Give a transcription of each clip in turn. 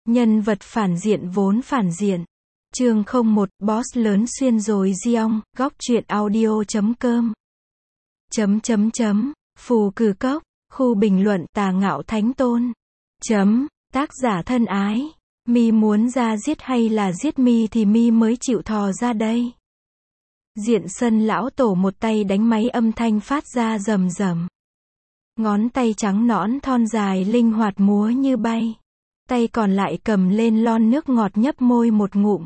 Nhân vật phản diện vốn phản diện. Chương 01, boss lớn xuyên rồi Giong, góc truyện audio.com. Phù cử cốc, khu bình luận tà ngạo thánh tôn. Tác giả thân ái. Mi muốn ra giết hay là giết mi thì mi mới chịu thò ra đây. Diện sân lão tổ một tay đánh máy âm thanh phát ra rầm rầm. Ngón tay trắng nõn thon dài linh hoạt múa như bay. Tay còn lại cầm lên lon nước ngọt nhấp môi một ngụm.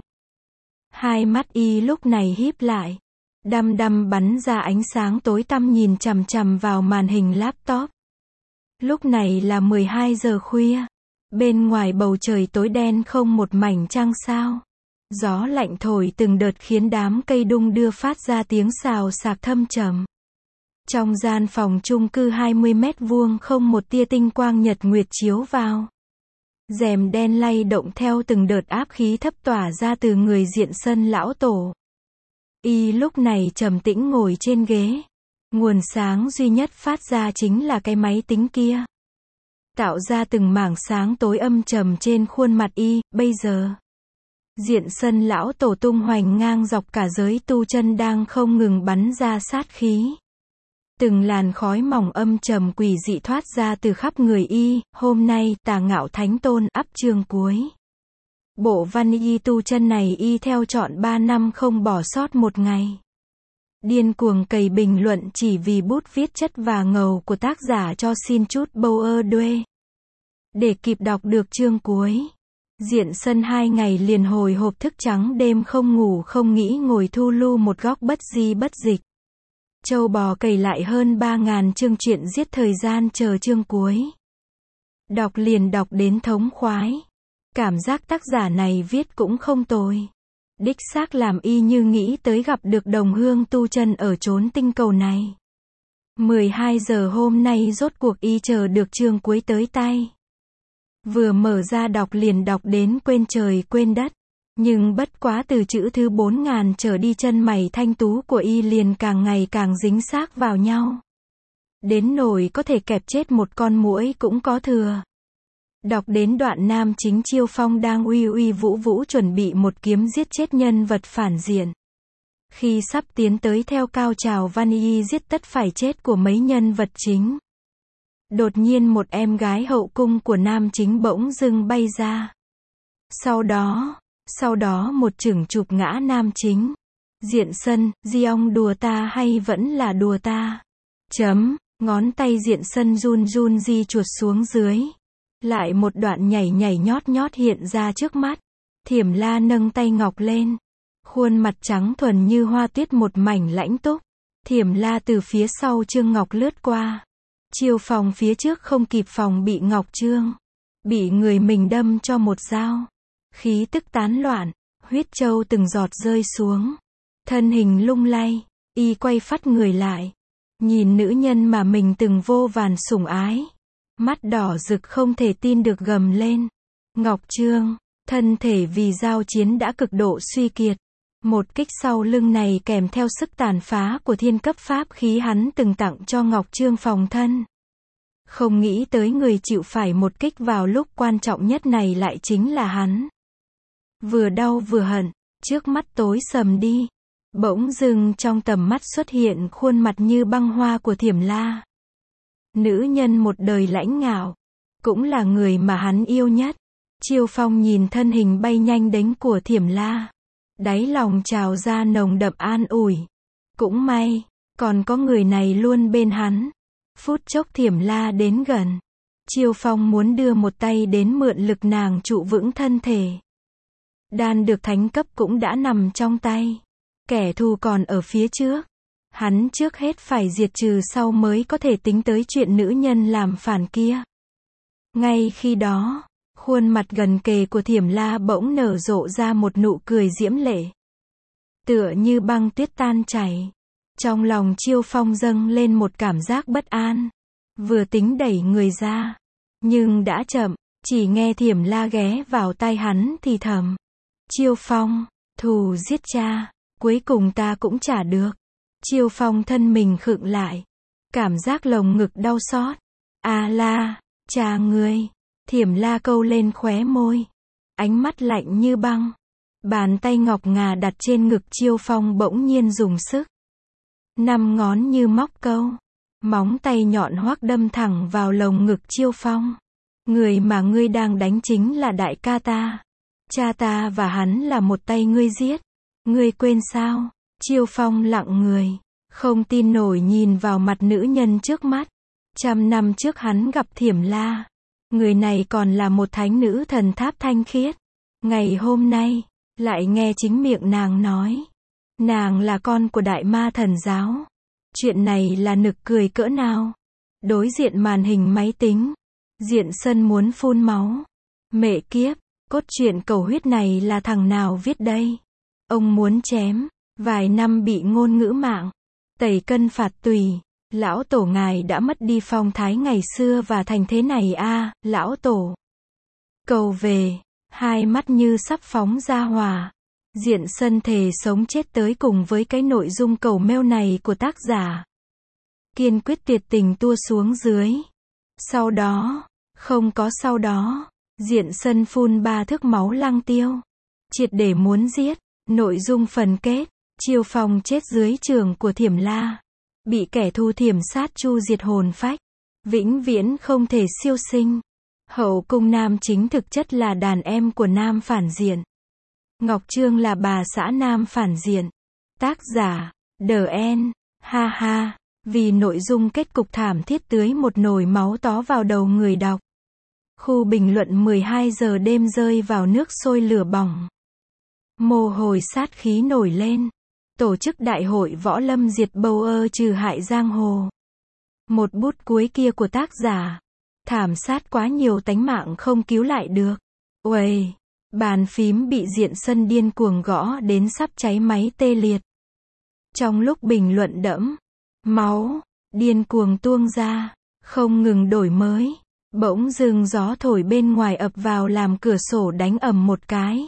Hai mắt y lúc này híp lại. Đăm đăm bắn ra ánh sáng tối tăm nhìn chằm chằm vào màn hình laptop. Lúc này là 12 giờ khuya. Bên ngoài bầu trời tối đen không một mảnh trăng sao. Gió lạnh thổi từng đợt khiến đám cây đung đưa phát ra tiếng xào xạc thâm trầm. Trong gian phòng chung cư 20 mét vuông không một tia tinh quang nhật nguyệt chiếu vào. Rèm đen lay động theo từng đợt áp khí thấp tỏa ra từ người diện sân lão tổ. Y lúc này trầm tĩnh ngồi trên ghế. Nguồn sáng duy nhất phát ra chính là cái máy tính kia. Tạo ra từng mảng sáng tối âm trầm trên khuôn mặt y, bây giờ. Diện sân lão tổ tung hoành ngang dọc cả giới tu chân đang không ngừng bắn ra sát khí. Từng làn khói mỏng âm trầm quỷ dị thoát ra từ khắp người y, hôm nay tà ngạo thánh tôn ắp chương cuối. Bộ văn y tu chân này y theo chọn 3 năm không bỏ sót một ngày. Điên cuồng cày bình luận chỉ vì bút viết chất và ngầu của tác giả cho xin chút bầu đuê. Để kịp đọc được chương cuối. Diện sân 2 ngày liền hồi hộp thức trắng đêm không ngủ không nghĩ ngồi thu lưu một góc bất di bất dịch. Châu bò cày lại hơn 3.000 chương truyện giết thời gian chờ chương cuối. Đọc liền đọc đến thống khoái. Cảm giác tác giả này viết cũng không tồi. Đích xác làm y như nghĩ tới gặp được đồng hương tu chân ở chốn tinh cầu này. 12 giờ hôm nay rốt cuộc y chờ được chương cuối tới tay. Vừa mở ra đọc liền đọc đến quên trời quên đất. Nhưng bất quá từ chữ thứ 4.000 trở đi chân mày thanh tú của y liền càng ngày càng dính xác vào nhau. Đến nỗi có thể kẹp chết một con muỗi cũng có thừa. Đọc đến đoạn nam chính Chiêu Phong đang uy uy vũ vũ chuẩn bị một kiếm giết chết nhân vật phản diện. Khi sắp tiến tới theo cao trào văn y giết tất phải chết của mấy nhân vật chính. Đột nhiên một em gái hậu cung của nam chính bỗng dưng bay ra. Sau đó một chưởng chụp ngã nam chính. Diện sân, Giong đùa ta hay vẫn là đùa ta? Ngón tay diện sân run run di chuột xuống dưới. Lại một đoạn nhảy nhót nhót hiện ra trước mắt. Thiểm La nâng tay ngọc lên. Khuôn mặt trắng thuần như hoa tuyết một mảnh lãnh túc. Thiểm La từ phía sau Trương Ngọc lướt qua. Chiêu Phong phía trước không kịp phòng bị Ngọc Trương. Bị người mình đâm cho một dao. Khí tức tán loạn, huyết châu từng giọt rơi xuống. Thân hình lung lay, y quay phắt người lại. Nhìn nữ nhân mà mình từng vô vàn sủng ái. Mắt đỏ rực không thể tin được gầm lên. Ngọc Trương, thân thể vì giao chiến đã cực độ suy kiệt. Một kích sau lưng này kèm theo sức tàn phá của thiên cấp pháp khí hắn từng tặng cho Ngọc Trương phòng thân. Không nghĩ tới người chịu phải một kích vào lúc quan trọng nhất này lại chính là hắn. Vừa đau vừa hận, trước mắt tối sầm đi. Bỗng dưng trong tầm mắt xuất hiện khuôn mặt như băng hoa của Thiểm La. Nữ nhân một đời lãnh ngạo, cũng là người mà hắn yêu nhất. Chiêu Phong nhìn thân hình bay nhanh đến của Thiểm La. Đáy lòng trào ra nồng đậm an ủi. Cũng may, còn có người này luôn bên hắn. Phút chốc Thiểm La đến gần. Chiêu Phong muốn đưa một tay đến mượn lực nàng trụ vững thân thể. Đan được thánh cấp cũng đã nằm trong tay. Kẻ thù còn ở phía trước. Hắn trước hết phải diệt trừ sau mới có thể tính tới chuyện nữ nhân làm phản kia. Ngay khi đó, khuôn mặt gần kề của Thiểm La bỗng nở rộ ra một nụ cười diễm lệ. Tựa như băng tuyết tan chảy. Trong lòng Chiêu Phong dâng lên một cảm giác bất an. Vừa tính đẩy người ra. Nhưng đã chậm, chỉ nghe Thiểm La ghé vào tai hắn thì thầm. Chiêu Phong, thù giết cha, cuối cùng ta cũng trả được. Chiêu Phong thân mình khựng lại. Cảm giác lồng ngực đau xót. A la, cha ngươi. Thiểm La câu lên khóe môi. ánh mắt lạnh như băng. Bàn tay ngọc ngà đặt trên ngực Chiêu Phong bỗng nhiên dùng sức. 5 ngón như móc câu. Móng tay nhọn hoắc đâm thẳng vào lồng ngực Chiêu Phong. Người mà ngươi đang đánh chính là đại ca ta. Cha ta và hắn là một tay ngươi giết. Ngươi quên sao? Chiêu Phong lặng người. Không tin nổi nhìn vào mặt nữ nhân trước mắt. 100 năm trước hắn gặp Thiểm La. Người này còn là một thánh nữ thần tháp thanh khiết. Ngày hôm nay, lại nghe chính miệng nàng nói. Nàng là con của đại ma thần giáo. Chuyện này là nực cười cỡ nào? Đối diện màn hình máy tính. Diện Sân muốn phun máu. Mẹ kiếp, cốt truyện cầu huyết này là thằng nào viết đây? Ông muốn chém. Vài năm bị ngôn ngữ mạng. Tẩy cân phạt tùy. Lão tổ ngài đã mất đi phong thái ngày xưa và thành thế này a, lão tổ. Cầu về. Hai mắt như sắp phóng ra hỏa. Diện Sân thề sống chết tới cùng với cái nội dung cầu mail này của tác giả. Kiên quyết tuyệt tình tua xuống dưới. Sau đó, không có sau đó, Diện Sân phun 3 thước máu lăng tiêu. Triệt để muốn giết. Nội dung phần kết. Chiêu Phong chết dưới trường của Thiểm La. Bị kẻ thù thiểm sát chu diệt hồn phách. Vĩnh viễn không thể siêu sinh. Hậu cung nam chính thực chất là đàn em của nam phản diện. Ngọc Trương là bà xã nam phản diện. Tác giả, DN, ha ha, vì nội dung kết cục thảm thiết tưới một nồi máu tó vào đầu người đọc. Khu bình luận 12 giờ đêm rơi vào nước sôi lửa bỏng. Mồ hôi sát khí nổi lên. Tổ chức đại hội võ lâm diệt bầu trừ hại giang hồ. Một bút cuối kia của tác giả. Thảm sát quá nhiều tánh mạng không cứu lại được. Uầy, bàn phím bị Diện Sân điên cuồng gõ đến sắp cháy máy tê liệt. Trong lúc bình luận đẫm máu, điên cuồng tuông ra, không ngừng đổi mới. Bỗng dưng gió thổi bên ngoài ập vào làm cửa sổ đánh ầm một cái.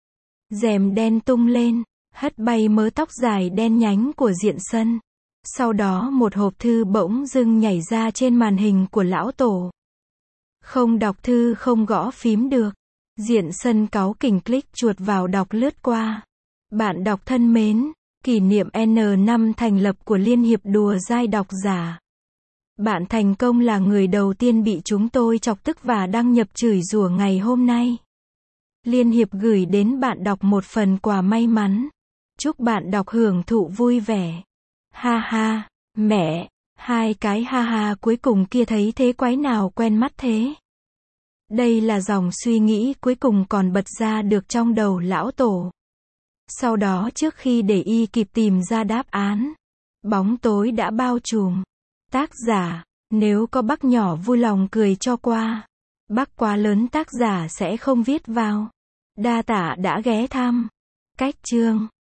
Rèm đen tung lên, hất bay mớ tóc dài đen nhánh của Diện Sân. Sau đó một hộp thư bỗng dưng nhảy ra trên màn hình của lão tổ. Không đọc thư không gõ phím được. Diện Sân cáu kỉnh click chuột vào đọc lướt qua. Bạn đọc thân mến, kỷ niệm N năm thành lập của Liên hiệp đùa dai độc giả. Bạn thành công là người đầu tiên bị chúng tôi chọc tức và đăng nhập chửi rủa ngày hôm nay. Liên hiệp gửi đến bạn đọc một phần quà may mắn. Chúc bạn đọc hưởng thụ vui vẻ. Ha ha, mẹ, 2 cái ha ha cuối cùng kia thấy thế quái nào quen mắt thế. Đây là dòng suy nghĩ cuối cùng còn bật ra được trong đầu lão tổ. Sau đó trước khi để y kịp tìm ra đáp án, bóng tối đã bao trùm. Tác giả, nếu có bác nhỏ vui lòng cười cho qua. Bác quá lớn tác giả sẽ không viết vào. Đa tạ đã ghé thăm. Cách chương